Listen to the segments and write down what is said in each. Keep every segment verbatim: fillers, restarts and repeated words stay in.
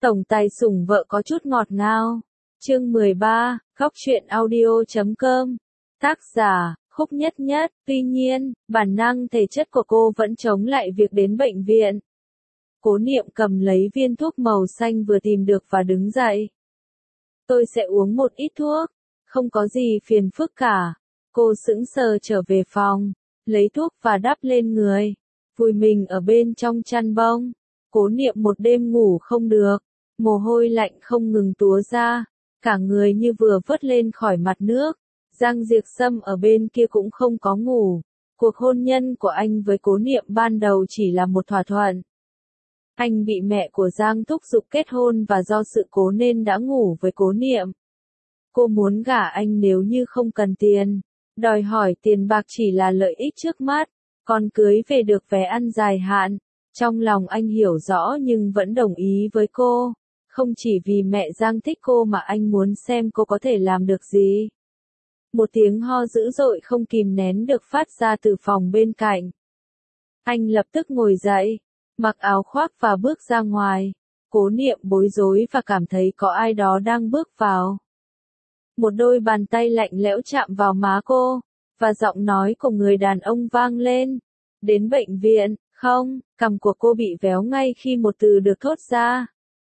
Tổng tài sủng vợ có chút ngọt ngào. Chương mười ba, Góc truyện audio chấm com. Tác giả, Khúc Nhất Nhất. Tuy nhiên, bản năng thể chất của cô vẫn chống lại việc đến bệnh viện. Cố Niệm cầm lấy viên thuốc màu xanh vừa tìm được và đứng dậy. Tôi sẽ uống một ít thuốc, không có gì phiền phức cả. Cô sững sờ trở về phòng, lấy thuốc và đắp lên người, vùi mình ở bên trong chăn bông. Cố Niệm một đêm ngủ không được, mồ hôi lạnh không ngừng túa ra, cả người như vừa vớt lên khỏi mặt nước. Giang Diệp Sâm ở bên kia cũng không có ngủ. Cuộc hôn nhân của anh với Cố Niệm ban đầu chỉ là một thỏa thuận. Anh bị mẹ của Giang thúc giục kết hôn và do sự cố nên đã ngủ với Cố Niệm. Cô muốn gả anh nếu như không cần tiền. Đòi hỏi tiền bạc chỉ là lợi ích trước mắt, còn cưới về được vé ăn dài hạn. Trong lòng anh hiểu rõ nhưng vẫn đồng ý với cô. Không chỉ vì mẹ Giang thích cô mà anh muốn xem cô có thể làm được gì. Một tiếng ho dữ dội không kìm nén được phát ra từ phòng bên cạnh. Anh lập tức ngồi dậy, mặc áo khoác và bước ra ngoài. Cố Niệm bối rối và cảm thấy có ai đó đang bước vào. Một đôi bàn tay lạnh lẽo chạm vào má cô, và giọng nói của người đàn ông vang lên. Đến bệnh viện, không, cằm của cô bị véo ngay khi một từ được thốt ra.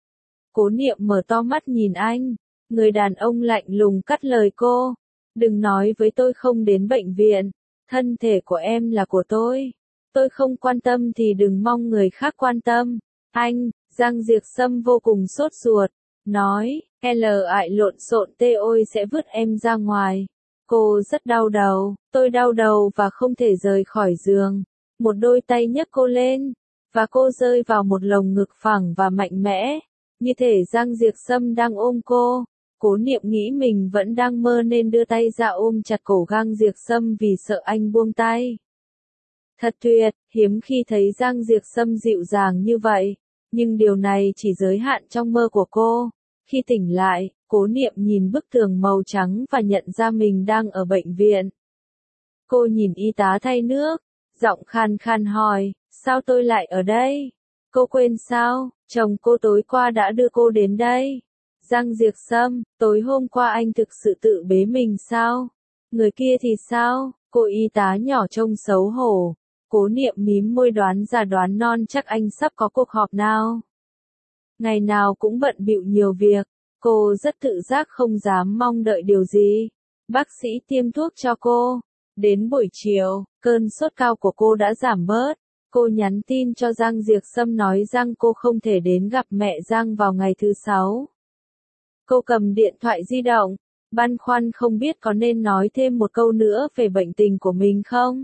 Cố Niệm mở to mắt nhìn anh, người đàn ông lạnh lùng cắt lời cô. Đừng nói với tôi không đến bệnh viện, thân thể của em là của tôi. Tôi không quan tâm thì đừng mong người khác quan tâm. Anh, Giang Diệp Sâm vô cùng sốt ruột, nói, L ại lộn xộn tê ôi sẽ vứt em ra ngoài. Cô rất đau đầu, tôi đau đầu và không thể rời khỏi giường. Một đôi tay nhấc cô lên, và cô rơi vào một lồng ngực phẳng và mạnh mẽ, như thể Giang Diệp Sâm đang ôm cô. Cố Niệm nghĩ mình vẫn đang mơ nên đưa tay ra ôm chặt cổ Giang Diệp Sâm vì sợ anh buông tay. Thật tuyệt, hiếm khi thấy Giang Diệp Sâm dịu dàng như vậy, nhưng điều này chỉ giới hạn trong mơ của cô. Khi tỉnh lại, Cố Niệm nhìn bức tường màu trắng và nhận ra mình đang ở bệnh viện. Cô nhìn y tá thay nước, giọng khan khan hỏi, sao tôi lại ở đây? Cô quên sao, chồng cô tối qua đã đưa cô đến đây. Giang Diệp Sâm, tối hôm qua anh thực sự tự bế mình sao? Người kia thì sao? Cô y tá nhỏ trông xấu hổ. Cố Niệm mím môi đoán già đoán non chắc anh sắp có cuộc họp nào. Ngày nào cũng bận bịu nhiều việc, cô rất tự giác không dám mong đợi điều gì. Bác sĩ tiêm thuốc cho cô. Đến buổi chiều, cơn sốt cao của cô đã giảm bớt. Cô nhắn tin cho Giang Diệp Sâm nói rằng cô không thể đến gặp mẹ Giang vào ngày thứ sáu. Cô cầm điện thoại di động, băn khoăn không biết có nên nói thêm một câu nữa về bệnh tình của mình không.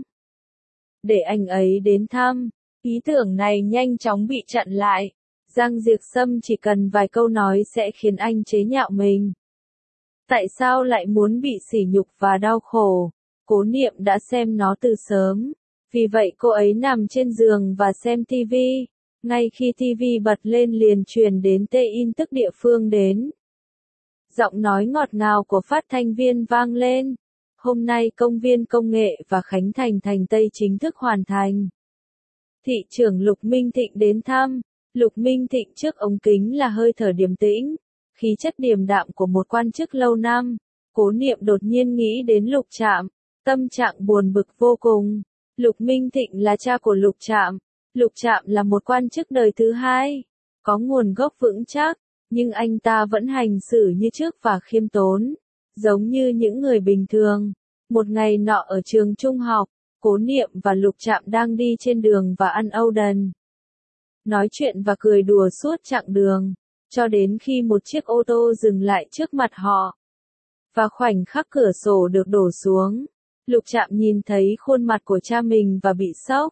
Để anh ấy đến thăm, ý tưởng này nhanh chóng bị chặn lại. Giang Diệp Sâm chỉ cần vài câu nói sẽ khiến anh chế nhạo mình. Tại sao lại muốn bị sỉ nhục và đau khổ? Cố Niệm đã xem nó từ sớm. Vì vậy cô ấy nằm trên giường và xem tivi. Ngay khi tivi bật lên liền truyền đến tê in tức địa phương đến. Giọng nói ngọt ngào của phát thanh viên vang lên. Hôm nay công viên công nghệ và Khánh Thành Thành Tây chính thức hoàn thành. Thị trưởng Lục Minh Thịnh đến thăm. Lục Minh Thịnh trước ống kính là hơi thở điềm tĩnh, khí chất điềm đạm của một quan chức lâu năm. Cố Niệm đột nhiên nghĩ đến Lục Trạm, tâm trạng buồn bực vô cùng. Lục Minh Thịnh là cha của Lục Trạm. Lục Trạm là một quan chức đời thứ hai, có nguồn gốc vững chắc, nhưng anh ta vẫn hành xử như trước và khiêm tốn, giống như những người bình thường. Một ngày nọ ở trường trung học, Cố Niệm và Lục Trạm đang đi trên đường và ăn Oden. Nói chuyện và cười đùa suốt chặng đường, cho đến khi một chiếc ô tô dừng lại trước mặt họ. Và khoảnh khắc cửa sổ được đổ xuống, Lục Trạm nhìn thấy khuôn mặt của cha mình và bị sốc.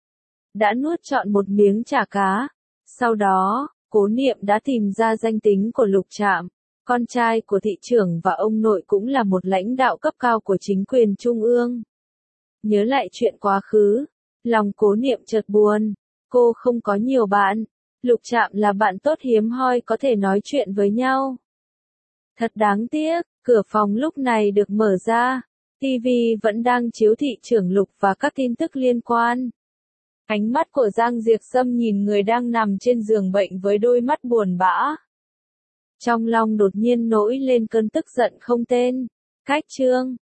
Đã nuốt trọn một miếng chả cá. Sau đó, Cố Niệm đã tìm ra danh tính của Lục Trạm. Con trai của thị trưởng và ông nội cũng là một lãnh đạo cấp cao của chính quyền trung ương. Nhớ lại chuyện quá khứ, lòng Cố Niệm chợt buồn. Cô không có nhiều bạn. Lục Trạm là bạn tốt hiếm hoi có thể nói chuyện với nhau. Thật đáng tiếc, cửa phòng lúc này được mở ra. ti vi vẫn đang chiếu thị trưởng Lục và các tin tức liên quan. Ánh mắt của Giang Diệp Sâm nhìn người đang nằm trên giường bệnh với đôi mắt buồn bã. Trong lòng đột nhiên nổi lên cơn tức giận không tên. Cách chương